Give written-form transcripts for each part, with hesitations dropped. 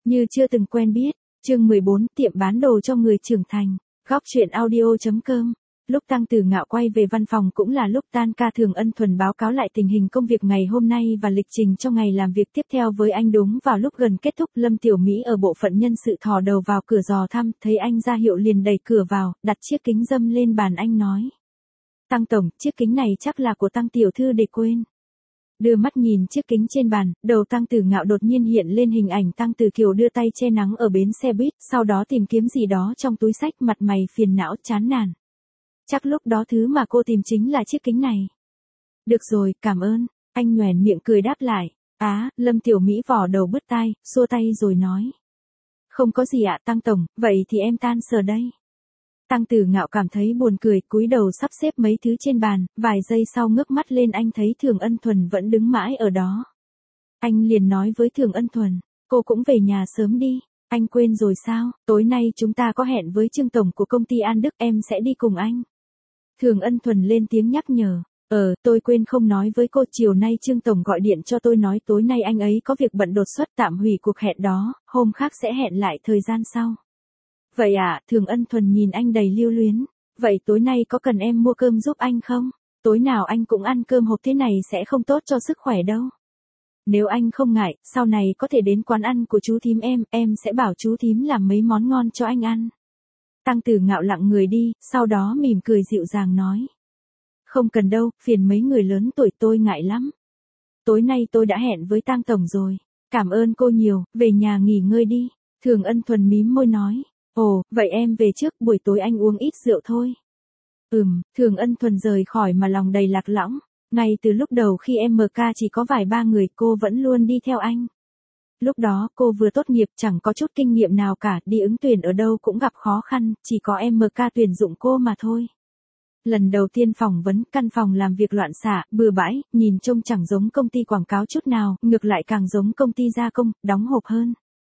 Như chưa từng quen biết, chương 14, tiệm bán đồ cho người trưởng thành, góc chuyện audio.com. Lúc Tăng Tử Ngạo quay về văn phòng cũng là lúc tan ca. Thường Ân Thuần báo cáo lại tình hình công việc ngày hôm nay và lịch trình cho ngày làm việc tiếp theo với anh. Đúng vào lúc gần kết thúc, Lâm Tiểu Mỹ ở bộ phận nhân sự thò đầu vào cửa dò thăm, thấy anh ra hiệu liền đẩy cửa vào, đặt chiếc kính râm lên bàn. Anh nói: Tăng Tổng, chiếc kính này chắc là của Tăng Tiểu Thư để quên. Đưa mắt nhìn chiếc kính trên bàn, đầu Tăng Tử Ngạo đột nhiên hiện lên hình ảnh Tăng Tử Kiều đưa tay che nắng ở bến xe buýt, sau đó tìm kiếm gì đó trong túi xách, mặt mày phiền não chán nản. Chắc lúc đó thứ mà cô tìm chính là chiếc kính này. Được rồi, cảm ơn, anh nhoẻn miệng cười đáp lại. Lâm Tiểu Mỹ vò đầu bứt tai, xua tay rồi nói: Không có gì ạ Tăng Tổng, vậy thì em tan sở đây. Tăng Tử Ngạo cảm thấy buồn cười, cúi đầu sắp xếp mấy thứ trên bàn, vài giây sau ngước mắt lên anh thấy Thường Ân Thuần vẫn đứng mãi ở đó. Anh liền nói với Thường Ân Thuần: Cô cũng về nhà sớm đi. Anh quên rồi sao, tối nay chúng ta có hẹn với Trương Tổng của công ty An Đức, em sẽ đi cùng anh. Thường Ân Thuần lên tiếng nhắc nhở. Tôi quên không nói với cô, chiều nay Trương Tổng gọi điện cho tôi nói tối nay anh ấy có việc bận đột xuất tạm hủy cuộc hẹn đó, hôm khác sẽ hẹn lại thời gian sau. Vậy à, Thường Ân Thuần nhìn anh đầy lưu luyến. Vậy tối nay có cần em mua cơm giúp anh không? Tối nào anh cũng ăn cơm hộp thế này sẽ không tốt cho sức khỏe đâu. Nếu anh không ngại, sau này có thể đến quán ăn của chú thím em sẽ bảo chú thím làm mấy món ngon cho anh ăn. Tăng Tử Ngạo lặng người đi, sau đó mỉm cười dịu dàng nói: Không cần đâu, phiền mấy người lớn tuổi, tôi ngại lắm. Tối nay tôi đã hẹn với Tăng Tổng rồi. Cảm ơn cô nhiều, về nhà nghỉ ngơi đi. Thường Ân Thuần mím môi nói: Ồ, vậy em về trước, buổi tối anh uống ít rượu thôi. Thường Ân Thuần rời khỏi mà lòng đầy lạc lõng. Ngay từ lúc đầu khi MK chỉ có vài ba người, cô vẫn luôn đi theo anh. Lúc đó cô vừa tốt nghiệp, chẳng có chút kinh nghiệm nào cả, đi ứng tuyển ở đâu cũng gặp khó khăn, chỉ có MK tuyển dụng cô mà thôi. Lần đầu tiên phỏng vấn, căn phòng làm việc loạn xạ, bừa bãi, nhìn trông chẳng giống công ty quảng cáo chút nào, ngược lại càng giống công ty gia công, đóng hộp hơn.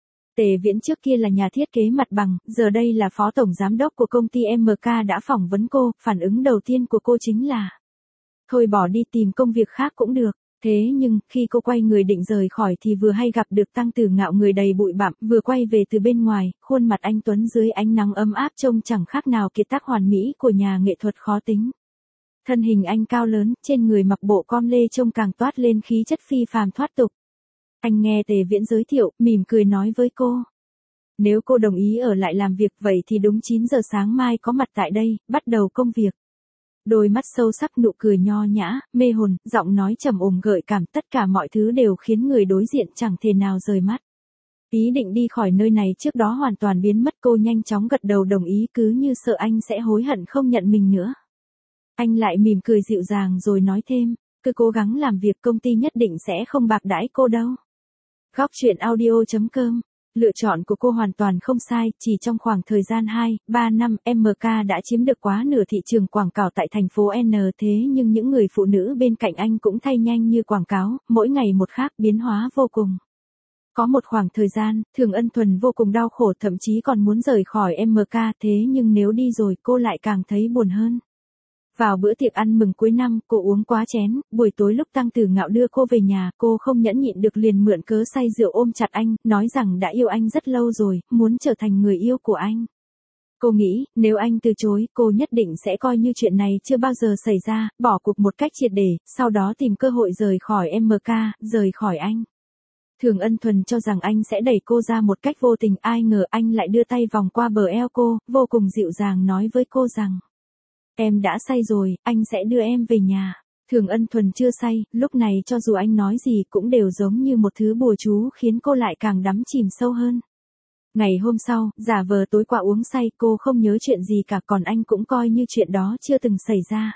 Tề Viễn trước kia là nhà thiết kế mặt bằng, giờ đây là phó tổng giám đốc của công ty MK đã phỏng vấn cô, phản ứng đầu tiên của cô chính là: Thôi bỏ đi, tìm công việc khác cũng được. Thế nhưng, khi cô quay người định rời khỏi thì vừa hay gặp được Tăng Tử Ngạo, người đầy bụi bặm, vừa quay về từ bên ngoài, khuôn mặt anh tuấn dưới ánh nắng ấm áp trông chẳng khác nào kiệt tác hoàn mỹ của nhà nghệ thuật khó tính. Thân hình anh cao lớn, trên người mặc bộ com lê trông càng toát lên khí chất phi phàm thoát tục. Anh nghe Tề Viễn giới thiệu, mỉm cười nói với cô: Nếu cô đồng ý ở lại làm việc vậy thì đúng 9 giờ sáng mai có mặt tại đây, bắt đầu công việc. Đôi mắt sâu sắc, nụ cười nho nhã, mê hồn, giọng nói trầm ổn gợi cảm, tất cả mọi thứ đều khiến người đối diện chẳng thể nào rời mắt. Ý định đi khỏi nơi này trước đó hoàn toàn biến mất, cô nhanh chóng gật đầu đồng ý, cứ như sợ anh sẽ hối hận không nhận mình nữa. Anh lại mỉm cười dịu dàng rồi nói thêm: Cứ cố gắng làm việc, công ty nhất định sẽ không bạc đãi cô đâu. Góc chuyện audio.com. Lựa chọn của cô hoàn toàn không sai, chỉ trong khoảng thời gian 2-3 năm, MK đã chiếm được quá nửa thị trường quảng cáo tại thành phố N. Thế nhưng những người phụ nữ bên cạnh anh cũng thay nhanh như quảng cáo, mỗi ngày một khác, biến hóa vô cùng. Có một khoảng thời gian, Thường Ân Thuần vô cùng đau khổ, thậm chí còn muốn rời khỏi MK, thế nhưng nếu đi rồi cô lại càng thấy buồn hơn. Vào bữa tiệc ăn mừng cuối năm, cô uống quá chén, buổi tối lúc Tăng Tử Ngạo đưa cô về nhà, cô không nhẫn nhịn được liền mượn cớ say rượu ôm chặt anh, nói rằng đã yêu anh rất lâu rồi, muốn trở thành người yêu của anh. Cô nghĩ, nếu anh từ chối, cô nhất định sẽ coi như chuyện này chưa bao giờ xảy ra, bỏ cuộc một cách triệt để, sau đó tìm cơ hội rời khỏi MK, rời khỏi anh. Thường Ân Thuần cho rằng anh sẽ đẩy cô ra một cách vô tình, ai ngờ anh lại đưa tay vòng qua bờ eo cô, vô cùng dịu dàng nói với cô rằng: Em đã say rồi, anh sẽ đưa em về nhà. Thường Ân Thuần chưa say, lúc này cho dù anh nói gì cũng đều giống như một thứ bùa chú, khiến cô lại càng đắm chìm sâu hơn. Ngày hôm sau, giả vờ tối qua uống say, cô không nhớ chuyện gì cả, còn anh cũng coi như chuyện đó chưa từng xảy ra.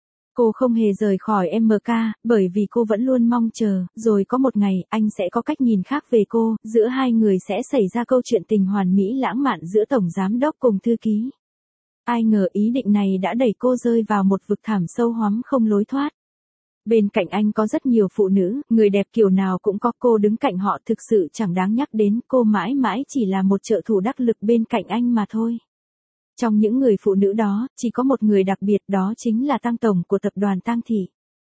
Cô không hề rời khỏi MK, bởi vì cô vẫn luôn mong chờ, rồi có một ngày, anh sẽ có cách nhìn khác về cô, giữa hai người sẽ xảy ra câu chuyện tình hoàn mỹ lãng mạn giữa tổng giám đốc cùng thư ký. Ai ngờ ý định này đã đẩy cô rơi vào một vực thẳm sâu hoắm không lối thoát. Bên cạnh anh có rất nhiều phụ nữ, người đẹp kiểu nào cũng có, cô đứng cạnh họ thực sự chẳng đáng nhắc đến, cô mãi mãi chỉ là một trợ thủ đắc lực bên cạnh anh mà thôi. Trong những người phụ nữ đó, chỉ có một người đặc biệt, đó chính là Tăng Tổng của tập đoàn Tăng Thị.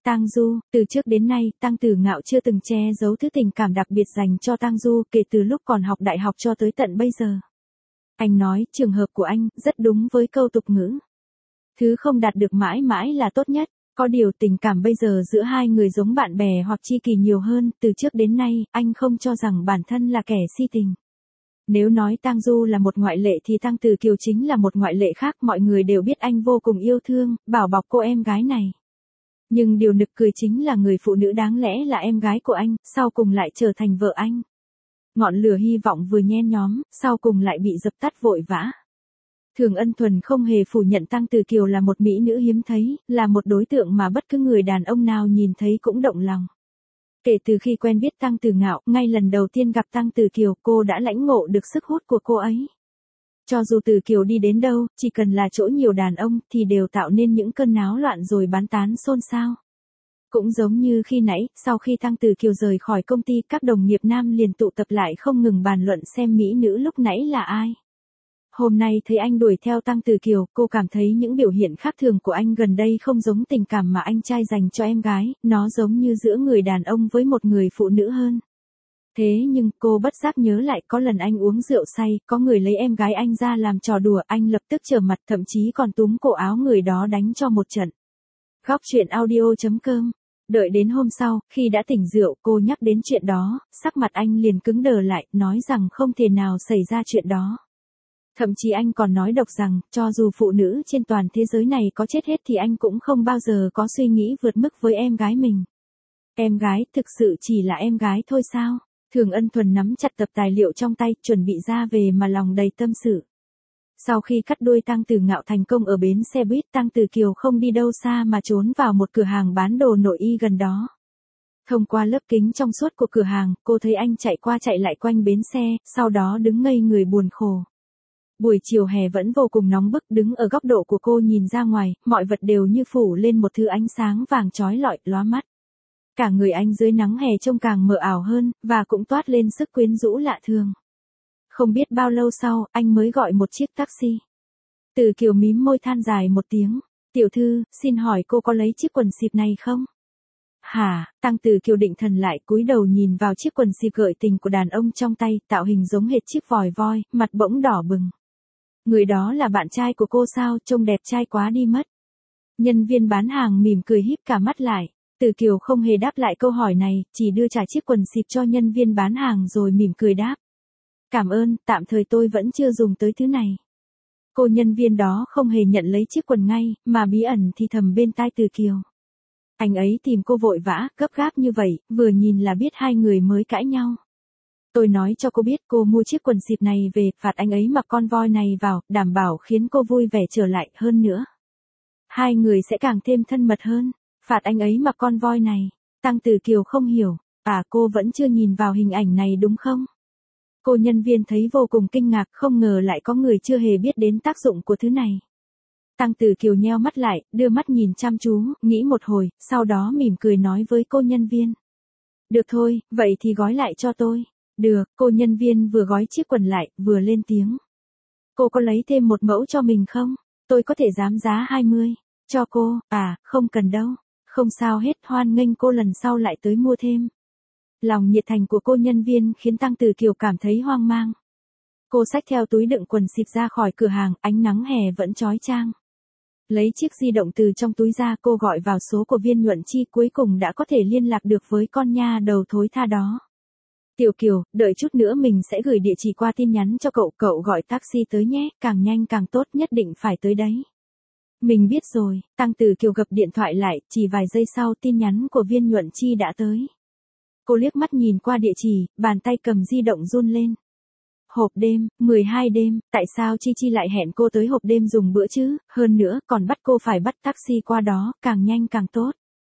Tang Du, từ trước đến nay, Tăng Tử Ngạo chưa từng che giấu thứ tình cảm đặc biệt dành cho Tang Du kể từ lúc còn học đại học cho tới tận bây giờ. Anh nói, trường hợp của anh, rất đúng với câu tục ngữ. Thứ không đạt được mãi mãi là tốt nhất. Có điều tình cảm bây giờ giữa hai người giống bạn bè hoặc tri kỷ nhiều hơn, từ trước đến nay, anh không cho rằng bản thân là kẻ si tình. Nếu nói Tang Du là một ngoại lệ thì Tăng Tử Kiều chính là một ngoại lệ khác, mọi người đều biết anh vô cùng yêu thương, bảo bọc cô em gái này. Nhưng điều nực cười chính là người phụ nữ đáng lẽ là em gái của anh, sau cùng lại trở thành vợ anh. Ngọn lửa hy vọng vừa nhen nhóm, sau cùng lại bị dập tắt vội vã. Thường Ân Thuần không hề phủ nhận Tăng Tử Kiều là một mỹ nữ hiếm thấy, là một đối tượng mà bất cứ người đàn ông nào nhìn thấy cũng động lòng. Kể từ khi quen biết Tăng Tử Ngạo, ngay lần đầu tiên gặp Tăng Tử Kiều, cô đã lãnh ngộ được sức hút của cô ấy. Cho dù Tử Kiều đi đến đâu, chỉ cần là chỗ nhiều đàn ông, thì đều tạo nên những cơn náo loạn rồi bán tán xôn xao. Cũng giống như khi nãy, sau khi Tăng Tử Kiều rời khỏi công ty, các đồng nghiệp nam liền tụ tập lại không ngừng bàn luận xem mỹ nữ lúc nãy là ai. Hôm nay thấy anh đuổi theo Tăng Tử Kiều, cô cảm thấy những biểu hiện khác thường của anh gần đây không giống tình cảm mà anh trai dành cho em gái, nó giống như giữa người đàn ông với một người phụ nữ hơn. Thế nhưng cô bất giác nhớ lại có lần anh uống rượu say, có người lấy em gái anh ra làm trò đùa, anh lập tức trở mặt, thậm chí còn túm cổ áo người đó đánh cho một trận. Góc truyện audio.com. Đợi đến hôm sau, khi đã tỉnh rượu, cô nhắc đến chuyện đó, sắc mặt anh liền cứng đờ lại, nói rằng không thể nào xảy ra chuyện đó. Thậm chí anh còn nói độc rằng, cho dù phụ nữ trên toàn thế giới này có chết hết thì anh cũng không bao giờ có suy nghĩ vượt mức với em gái mình. Em gái, thực sự chỉ là em gái thôi sao? Thường Ân Thuần nắm chặt tập tài liệu trong tay, chuẩn bị ra về mà lòng đầy tâm sự. Sau khi cắt đuôi Tăng Tử Ngạo thành công ở bến xe buýt, Tăng Tử Kiều không đi đâu xa mà trốn vào một cửa hàng bán đồ nội y gần đó. Thông qua lớp kính trong suốt của cửa hàng, cô thấy anh chạy qua chạy lại quanh bến xe, sau đó đứng ngây người buồn khổ. Buổi chiều hè vẫn vô cùng nóng bức, đứng ở góc độ của cô nhìn ra ngoài, mọi vật đều như phủ lên một thứ ánh sáng vàng chói lọi, lóa mắt. Cả người anh dưới nắng hè trông càng mờ ảo hơn, và cũng toát lên sức quyến rũ lạ thường. Không biết bao lâu sau, anh mới gọi một chiếc taxi. Tử Kiều mím môi than dài một tiếng. Tiểu thư, xin hỏi cô có lấy chiếc quần xịp này không? Hả? Tăng Tử Kiều định thần lại, cúi đầu nhìn vào chiếc quần xịp gợi tình của đàn ông trong tay, tạo hình giống hệt chiếc vòi voi, mặt bỗng đỏ bừng. Người đó là bạn trai của cô sao, trông đẹp trai quá đi mất. Nhân viên bán hàng mỉm cười híp cả mắt lại. Tử Kiều không hề đáp lại câu hỏi này, chỉ đưa trả chiếc quần xịp cho nhân viên bán hàng rồi mỉm cười đáp. Cảm ơn, tạm thời tôi vẫn chưa dùng tới thứ này. Cô nhân viên đó không hề nhận lấy chiếc quần ngay, mà bí ẩn thì thầm bên tai Tử Kiều. Anh ấy tìm cô vội vã, gấp gáp như vậy, vừa nhìn là biết hai người mới cãi nhau. Tôi nói cho cô biết cô mua chiếc quần xịp này về, phạt anh ấy mặc con voi này vào, đảm bảo khiến cô vui vẻ trở lại hơn nữa. Hai người sẽ càng thêm thân mật hơn. Phạt anh ấy mặc con voi này. Tăng Tử Kiều không hiểu. À, cô vẫn chưa nhìn vào hình ảnh này đúng không? Cô nhân viên thấy vô cùng kinh ngạc, không ngờ lại có người chưa hề biết đến tác dụng của thứ này. Tăng Tử Kiều nheo mắt lại, đưa mắt nhìn chăm chú, nghĩ một hồi, sau đó mỉm cười nói với cô nhân viên. Được thôi, vậy thì gói lại cho tôi. Được, cô nhân viên vừa gói chiếc quần lại, vừa lên tiếng. Cô có lấy thêm một mẫu cho mình không? Tôi có thể giảm giá 20. Cho cô, à, không cần đâu. Không sao hết, hoan nghênh cô lần sau lại tới mua thêm. Lòng nhiệt thành của cô nhân viên khiến Tăng Tử Kiều cảm thấy hoang mang. Cô xách theo túi đựng quần xịp ra khỏi cửa hàng, ánh nắng hè vẫn chói chang. Lấy chiếc di động từ trong túi ra, cô gọi vào số của Viên Nhuận Chi, cuối cùng đã có thể liên lạc được với con nha đầu thối tha đó. Tiểu Kiều, đợi chút nữa mình sẽ gửi địa chỉ qua tin nhắn cho cậu, cậu gọi taxi tới nhé, càng nhanh càng tốt, nhất định phải tới đấy. Mình biết rồi, Tăng Tử Kiều gập điện thoại lại, chỉ vài giây sau tin nhắn của Viên Nhuận Chi đã tới. Cô liếc mắt nhìn qua địa chỉ, bàn tay cầm di động run lên. Hộp đêm, 12 đêm, tại sao Chi Chi lại hẹn cô tới hộp đêm dùng bữa chứ, hơn nữa còn bắt cô phải bắt taxi qua đó, càng nhanh càng tốt.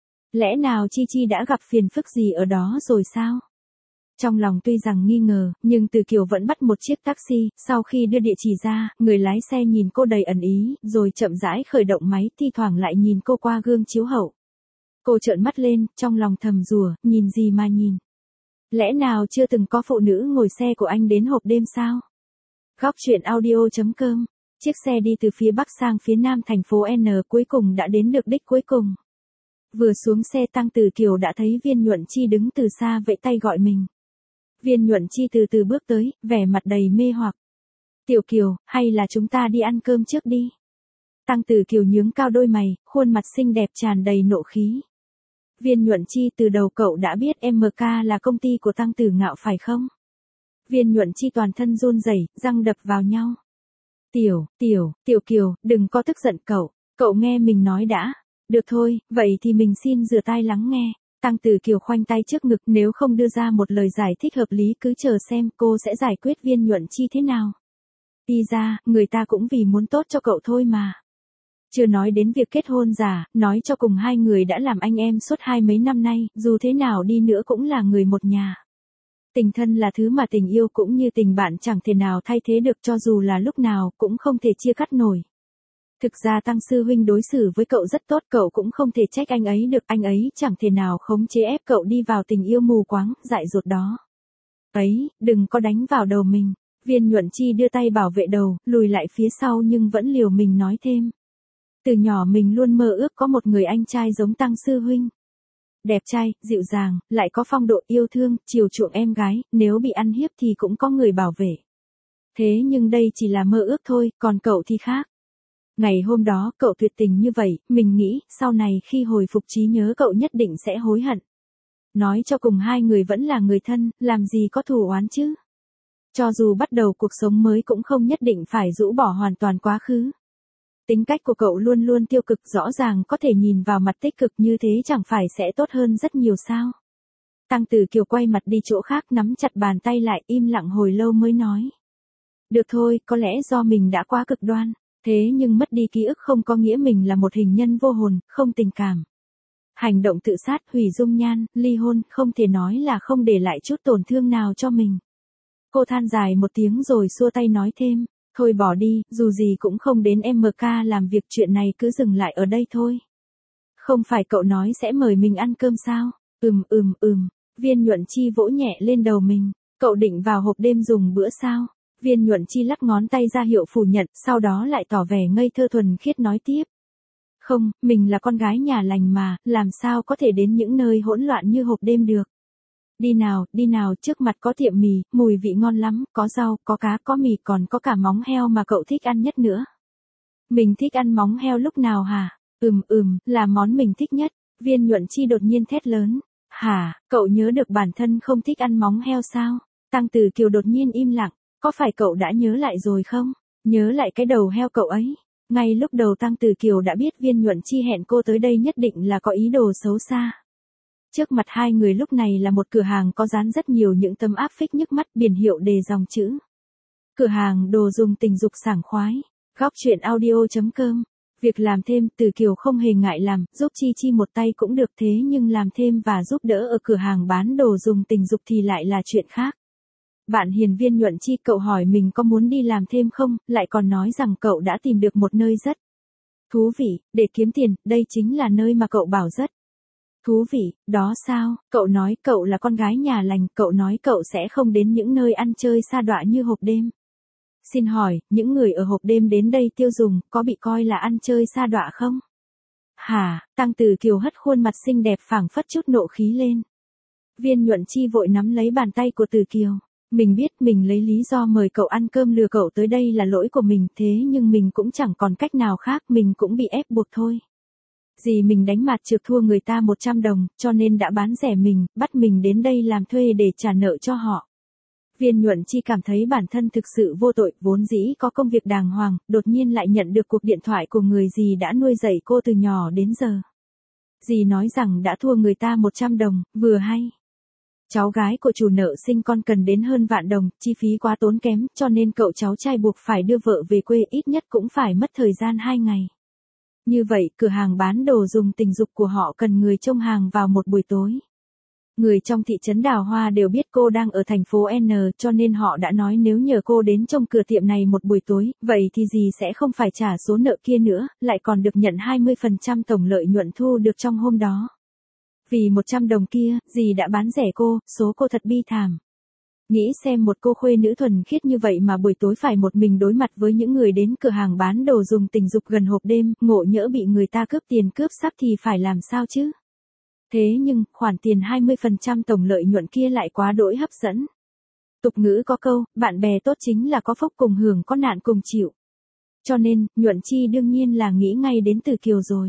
Lẽ nào Chi Chi đã gặp phiền phức gì ở đó rồi sao? Trong lòng tuy rằng nghi ngờ, nhưng Tử Kiều vẫn bắt một chiếc taxi, sau khi đưa địa chỉ ra, người lái xe nhìn cô đầy ẩn ý, rồi chậm rãi khởi động máy, thi thoảng lại nhìn cô qua gương chiếu hậu. Cô trợn mắt lên, trong lòng thầm rủa, nhìn gì mà nhìn. Lẽ nào chưa từng có phụ nữ ngồi xe của anh đến hộp đêm sao? Góc truyện audio.com. Chiếc xe đi từ phía bắc sang phía nam thành phố N cuối cùng đã đến được đích cuối cùng. Vừa xuống xe Tăng Tử Kiều đã thấy Viên Nhuận Chi đứng từ xa vẫy tay gọi mình. Viên Nhuận Chi từ từ bước tới, vẻ mặt đầy mê hoặc. Tiểu Kiều, hay là chúng ta đi ăn cơm trước đi? Tăng Tử Kiều nhướng cao đôi mày, khuôn mặt xinh đẹp tràn đầy nộ khí. Viên Nhuận Chi, từ đầu cậu đã biết MK là công ty của Tăng Tử Ngạo phải không? Viên Nhuận Chi toàn thân run rẩy, răng đập vào nhau. Tiểu Kiều, đừng có tức giận cậu nghe mình nói đã. Được thôi, vậy thì mình xin rửa tai lắng nghe. Tăng Tử Kiều khoanh tay trước ngực, nếu không đưa ra một lời giải thích hợp lý cứ chờ xem cô sẽ giải quyết Viên Nhuận Chi thế nào. Đi ra, người ta cũng vì muốn tốt cho cậu thôi mà. Chưa nói đến việc kết hôn giả, nói cho cùng hai người đã làm anh em suốt 20 mấy năm nay, dù thế nào đi nữa cũng là người một nhà. Tình thân là thứ mà tình yêu cũng như tình bạn chẳng thể nào thay thế được, cho dù là lúc nào cũng không thể chia cắt nổi. Thực ra Tăng sư huynh đối xử với cậu rất tốt, cậu cũng không thể trách anh ấy được, anh ấy chẳng thể nào khống chế ép cậu đi vào tình yêu mù quáng, dại dột đó. Ấy, đừng có đánh vào đầu mình. Viên Nhuận Chi đưa tay bảo vệ đầu, lùi lại phía sau nhưng vẫn liều mình nói thêm. Từ nhỏ mình luôn mơ ước có một người anh trai giống Tăng sư huynh. Đẹp trai, dịu dàng, lại có phong độ, yêu thương, chiều chuộng em gái, nếu bị ăn hiếp thì cũng có người bảo vệ. Thế nhưng đây chỉ là mơ ước thôi, còn cậu thì khác. Ngày hôm đó cậu tuyệt tình như vậy, mình nghĩ sau này khi hồi phục trí nhớ cậu nhất định sẽ hối hận. Nói cho cùng hai người vẫn là người thân, làm gì có thù oán chứ. Cho dù bắt đầu cuộc sống mới cũng không nhất định phải rũ bỏ hoàn toàn quá khứ. Tính cách của cậu luôn luôn tiêu cực, rõ ràng có thể nhìn vào mặt tích cực như thế chẳng phải sẽ tốt hơn rất nhiều sao. Tăng Tử Kiều quay mặt đi chỗ khác, nắm chặt bàn tay lại, im lặng hồi lâu mới nói. Được thôi, có lẽ do mình đã quá cực đoan, thế nhưng mất đi ký ức không có nghĩa mình là một hình nhân vô hồn, không tình cảm. Hành động tự sát, hủy dung nhan, ly hôn, không thể nói là không để lại chút tổn thương nào cho mình. Cô than dài một tiếng rồi xua tay nói thêm. Thôi bỏ đi, dù gì cũng không đến MK làm việc, chuyện này cứ dừng lại ở đây thôi. Không phải cậu nói sẽ mời mình ăn cơm sao? Viên Nhuận Chi vỗ nhẹ lên đầu mình. Cậu định vào hộp đêm dùng bữa sao? Viên Nhuận Chi lắc ngón tay ra hiệu phủ nhận, sau đó lại tỏ vẻ ngây thơ thuần khiết nói tiếp. Không, mình là con gái nhà lành mà, làm sao có thể đến những nơi hỗn loạn như hộp đêm được. Đi nào, trước mặt có tiệm mì, mùi vị ngon lắm, có rau, có cá, có mì, còn có cả móng heo mà cậu thích ăn nhất nữa. Mình thích ăn móng heo lúc nào hả? Là món mình thích nhất. Viên Nhuận Chi đột nhiên thét lớn. Hả, cậu nhớ được bản thân không thích ăn móng heo sao? Tăng Tử Kiều đột nhiên im lặng, có phải cậu đã nhớ lại rồi không? Nhớ lại cái đầu heo cậu ấy. Ngay lúc đầu Tăng Tử Kiều đã biết Viên Nhuận Chi hẹn cô tới đây nhất định là có ý đồ xấu xa. Trước mặt hai người lúc này là một cửa hàng có dán rất nhiều những tấm áp phích nhức mắt, biển hiệu đề dòng chữ. Cửa hàng đồ dùng tình dục sảng khoái. Góc truyện audio.com. Việc làm thêm, Tử Kiều không hề ngại làm, giúp Chi một tay cũng được, thế nhưng làm thêm và giúp đỡ ở cửa hàng bán đồ dùng tình dục thì lại là chuyện khác. Bạn hiền Viên Nhuận Chi, cậu hỏi mình có muốn đi làm thêm không, lại còn nói rằng cậu đã tìm được một nơi rất thú vị, để kiếm tiền, đây chính là nơi mà cậu bảo rất thú vị, đó sao? Cậu nói cậu là con gái nhà lành, cậu nói cậu sẽ không đến những nơi ăn chơi sa đọa như hộp đêm. Xin hỏi, những người ở hộp đêm đến đây tiêu dùng, có bị coi là ăn chơi sa đọa không? Hả? Tăng Tử Kiều hất khuôn mặt xinh đẹp phảng phất chút nộ khí lên. Viên Nhuận Chi vội nắm lấy bàn tay của Tử Kiều. Mình biết mình lấy lý do mời cậu ăn cơm lừa cậu tới đây là lỗi của mình, thế nhưng mình cũng chẳng còn cách nào khác, mình cũng bị ép buộc thôi. Dì mình đánh mặt trượt thua người ta 100 đồng, cho nên đã bán rẻ mình, bắt mình đến đây làm thuê để trả nợ cho họ. Viên Nhuận Chi cảm thấy bản thân thực sự vô tội, vốn dĩ có công việc đàng hoàng, đột nhiên lại nhận được cuộc điện thoại của người dì đã nuôi dạy cô từ nhỏ đến giờ. Dì nói rằng đã thua người ta 100 đồng, vừa hay. Cháu gái của chủ nợ sinh con cần đến hơn vạn đồng, chi phí quá tốn kém, cho nên cậu cháu trai buộc phải đưa vợ về quê, ít nhất cũng phải mất thời gian 2 ngày. Như vậy, cửa hàng bán đồ dùng tình dục của họ cần người trông hàng vào một buổi tối. Người trong thị trấn Đào Hoa đều biết cô đang ở thành phố N, cho nên họ đã nói nếu nhờ cô đến trông cửa tiệm này một buổi tối, vậy thì dì sẽ không phải trả số nợ kia nữa, lại còn được nhận 20% tổng lợi nhuận thu được trong hôm đó. Vì 100 đồng kia, dì đã bán rẻ cô, số cô thật bi thảm. Nghĩ xem một cô khuê nữ thuần khiết như vậy mà buổi tối phải một mình đối mặt với những người đến cửa hàng bán đồ dùng tình dục gần hộp đêm, ngộ nhỡ bị người ta cướp tiền cướp sắc thì phải làm sao chứ? Thế nhưng, khoản tiền 20% tổng lợi nhuận kia lại quá đỗi hấp dẫn. Tục ngữ có câu, bạn bè tốt chính là có phúc cùng hưởng có nạn cùng chịu. Cho nên, Nhuận Chi đương nhiên là nghĩ ngay đến Từ Kiều rồi.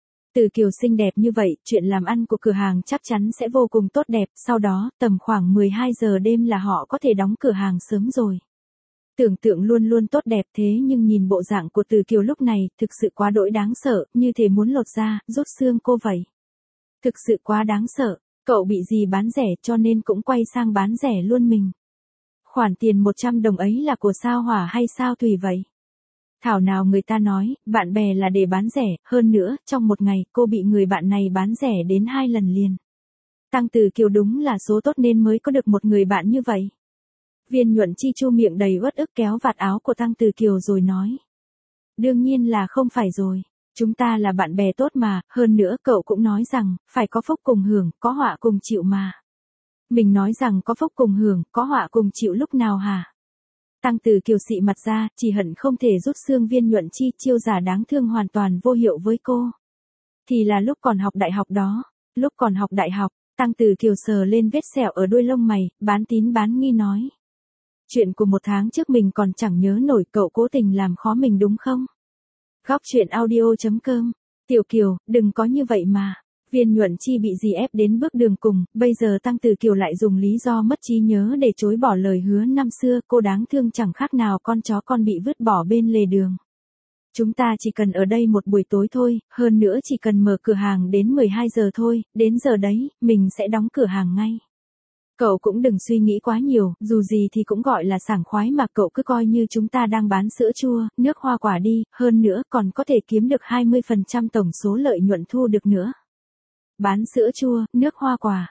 Từ Kiều xinh đẹp như vậy, chuyện làm ăn của cửa hàng chắc chắn sẽ vô cùng tốt đẹp, sau đó, tầm khoảng 12 giờ đêm là họ có thể đóng cửa hàng sớm rồi. Tưởng tượng luôn luôn tốt đẹp thế nhưng nhìn bộ dạng của Từ Kiều lúc này, thực sự quá đỗi đáng sợ, như thể muốn lột da, rút xương cô vậy. Thực sự quá đáng sợ, cậu bị gì bán rẻ cho nên cũng quay sang bán rẻ luôn mình. Khoản tiền 100 đồng ấy là của sao Hỏa hay sao Thủy vậy? Thảo nào người ta nói, bạn bè là để bán rẻ, hơn nữa, trong một ngày, cô bị người bạn này bán rẻ đến 2 lần liền. Tăng Từ Kiều đúng là số tốt nên mới có được một người bạn như vậy. Viên Nhuận Chi chu miệng đầy uất ức kéo vạt áo của Tăng Từ Kiều rồi nói. Đương nhiên là không phải rồi, chúng ta là bạn bè tốt mà, hơn nữa cậu cũng nói rằng, phải có phúc cùng hưởng, có họa cùng chịu mà. Mình nói rằng có phúc cùng hưởng, có họa cùng chịu lúc nào hả? Tăng Từ Kiều xị mặt ra, chỉ hận không thể rút xương Viên Nhuận Chi chiêu giả đáng thương hoàn toàn vô hiệu với cô. Thì là lúc còn học đại học đó, lúc còn học đại học, Tăng Từ Kiều sờ lên vết sẹo ở đuôi lông mày, bán tín bán nghi nói. Chuyện của 1 tháng trước mình còn chẳng nhớ nổi, cậu cố tình làm khó mình đúng không? Góc truyện audio.com. Tiểu Kiều, đừng có như vậy mà. Viên Nhuận Chi bị dì ép đến bước đường cùng, bây giờ Tăng Từ Kiều lại dùng lý do mất trí nhớ để chối bỏ lời hứa năm xưa, cô đáng thương chẳng khác nào con chó con bị vứt bỏ bên lề đường. Chúng ta chỉ cần ở đây một buổi tối thôi, hơn nữa chỉ cần mở cửa hàng đến 12 giờ thôi, đến giờ đấy, mình sẽ đóng cửa hàng ngay. Cậu cũng đừng suy nghĩ quá nhiều, dù gì thì cũng gọi là sảng khoái mà, cậu cứ coi như chúng ta đang bán sữa chua, nước hoa quả đi, hơn nữa còn có thể kiếm được 20% tổng số lợi nhuận thu được nữa. Bán sữa chua, nước hoa quả,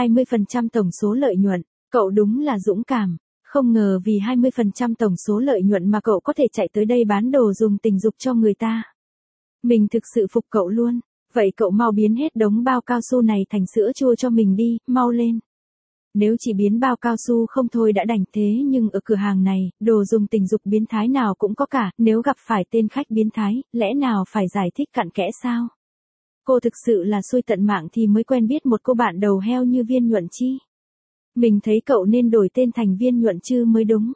20% tổng số lợi nhuận, cậu đúng là dũng cảm, không ngờ vì 20% tổng số lợi nhuận mà cậu có thể chạy tới đây bán đồ dùng tình dục cho người ta. Mình thực sự phục cậu luôn, vậy cậu mau biến hết đống bao cao su này thành sữa chua cho mình đi, mau lên. Nếu chỉ biến bao cao su không thôi đã đành, thế nhưng ở cửa hàng này, đồ dùng tình dục biến thái nào cũng có cả, nếu gặp phải tên khách biến thái, lẽ nào phải giải thích cặn kẽ sao? Cô thực sự là xui tận mạng thì mới quen biết một cô bạn đầu heo như Viên Nhuận Chi. Mình thấy cậu nên đổi tên thành Viên Nhuận Chư mới đúng.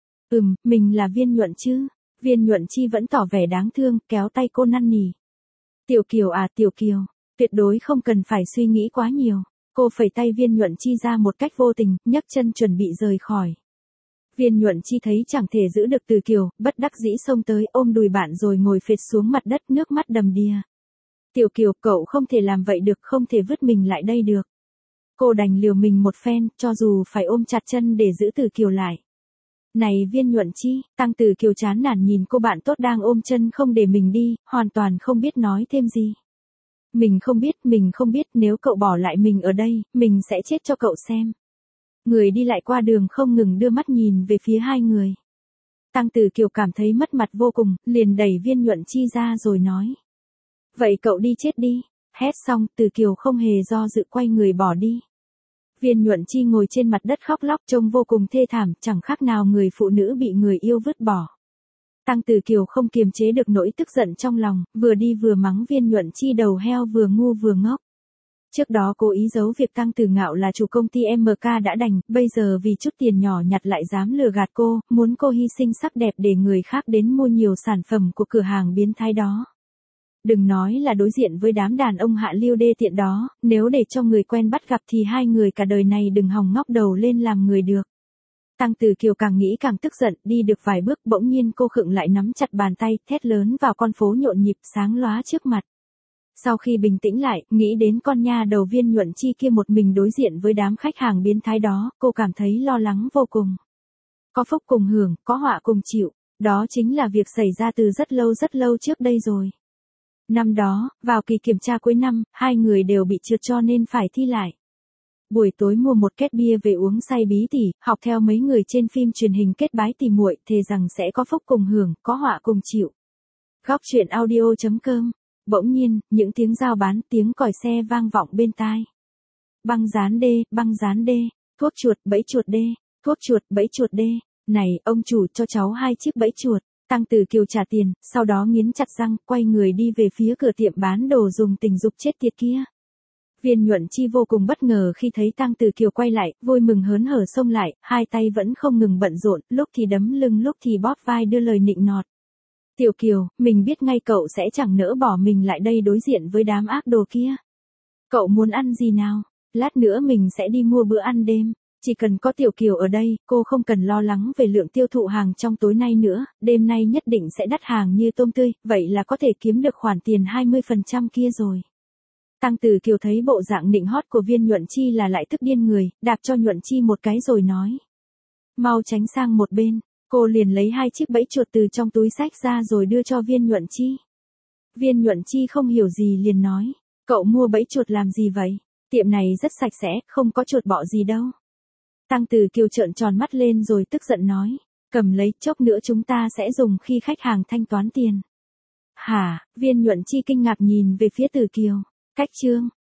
Mình là Viên Nhuận Chư. Viên Nhuận Chi vẫn tỏ vẻ đáng thương, kéo tay cô năn nỉ. Tiểu Kiều à Tiểu Kiều, tuyệt đối không cần phải suy nghĩ quá nhiều. Cô phẩy tay Viên Nhuận Chi ra một cách vô tình, nhấc chân chuẩn bị rời khỏi. Viên Nhuận Chi thấy chẳng thể giữ được Từ Kiều, bất đắc dĩ xông tới ôm đùi bạn rồi ngồi phệt xuống mặt đất, nước mắt đầm đìa. Tiểu Kiều, cậu không thể làm vậy được, không thể vứt mình lại đây được. Cô đành liều mình một phen, cho dù phải ôm chặt chân để giữ Từ Kiều lại. Này Viên Nhuận Chi, Tăng Từ Kiều chán nản nhìn cô bạn tốt đang ôm chân không để mình đi, hoàn toàn không biết nói thêm gì. Mình không biết nếu cậu bỏ lại mình ở đây, mình sẽ chết cho cậu xem. Người đi lại qua đường không ngừng đưa mắt nhìn về phía hai người. Tăng Từ Kiều cảm thấy mất mặt vô cùng, liền đẩy Viên Nhuận Chi ra rồi nói. Vậy cậu đi chết đi. Hét xong, Từ Kiều không hề do dự quay người bỏ đi. Viên Nhuận Chi ngồi trên mặt đất khóc lóc trông vô cùng thê thảm, chẳng khác nào người phụ nữ bị người yêu vứt bỏ. Tăng Từ Kiều không kiềm chế được nỗi tức giận trong lòng, vừa đi vừa mắng Viên Nhuận Chi đầu heo vừa ngu vừa ngốc. Trước đó cố ý giấu việc Tăng Từ Ngạo là chủ công ty MK đã đành, bây giờ vì chút tiền nhỏ nhặt lại dám lừa gạt cô, muốn cô hy sinh sắc đẹp để người khác đến mua nhiều sản phẩm của cửa hàng biến thái đó. Đừng nói là đối diện với đám đàn ông hạ lưu đê tiện đó, nếu để cho người quen bắt gặp thì hai người cả đời này đừng hòng ngóc đầu lên làm người được. Tăng Từ Kiều càng nghĩ càng tức giận, đi được vài bước bỗng nhiên cô khựng lại nắm chặt bàn tay, thét lớn vào con phố nhộn nhịp sáng lóa trước mặt. Sau khi bình tĩnh lại, nghĩ đến con nha đầu Viên Nhuận Chi kia một mình đối diện với đám khách hàng biến thái đó, cô cảm thấy lo lắng vô cùng. Có phúc cùng hưởng, có họa cùng chịu, đó chính là việc xảy ra từ rất lâu trước đây rồi. Năm đó, vào kỳ kiểm tra cuối năm, hai người đều bị trượt cho nên phải thi lại. Buổi tối mua một két bia về uống say bí tỉ, học theo mấy người trên phim truyền hình kết bái tỉ muội, thề rằng sẽ có phúc cùng hưởng, có họa cùng chịu. Góc truyện audio.com. Bỗng nhiên, những tiếng giao bán, tiếng còi xe vang vọng bên tai. Băng dán đê, thuốc chuột, bẫy chuột đê, thuốc chuột, bẫy chuột đê. Này, ông chủ cho cháu 2 chiếc bẫy chuột. Tăng Từ Kiều trả tiền, sau đó nghiến chặt răng, quay người đi về phía cửa tiệm bán đồ dùng tình dục chết tiệt kia. Viên Nhuận Chi vô cùng bất ngờ khi thấy Tăng Tử Kiều quay lại, vui mừng hớn hở xông lại, hai tay vẫn không ngừng bận rộn, lúc thì đấm lưng lúc thì bóp vai đưa lời nịnh nọt. Tiểu Kiều, mình biết ngay cậu sẽ chẳng nỡ bỏ mình lại đây đối diện với đám ác đồ kia. Cậu muốn ăn gì nào? Lát nữa mình sẽ đi mua bữa ăn đêm. Chỉ cần có Tiểu Kiều ở đây, cô không cần lo lắng về lượng tiêu thụ hàng trong tối nay nữa, đêm nay nhất định sẽ đắt hàng như tôm tươi, vậy là có thể kiếm được khoản tiền 20% kia rồi. Tăng Tử Kiều thấy bộ dạng nịnh hót của Viên Nhuận Chi là lại tức điên người, đạp cho Nhuận Chi một cái rồi nói. Mau tránh sang một bên, cô liền lấy hai chiếc bẫy chuột từ trong túi xách ra rồi đưa cho Viên Nhuận Chi. Viên Nhuận Chi không hiểu gì liền nói, cậu mua bẫy chuột làm gì vậy? Tiệm này rất sạch sẽ, không có chuột bọ gì đâu. Tăng Tử Kiều trợn tròn mắt lên rồi tức giận nói, cầm lấy, chốc nữa chúng ta sẽ dùng khi khách hàng thanh toán tiền. Hả? Viên Nhuận Chi kinh ngạc nhìn về phía Tử Kiều. Cách chương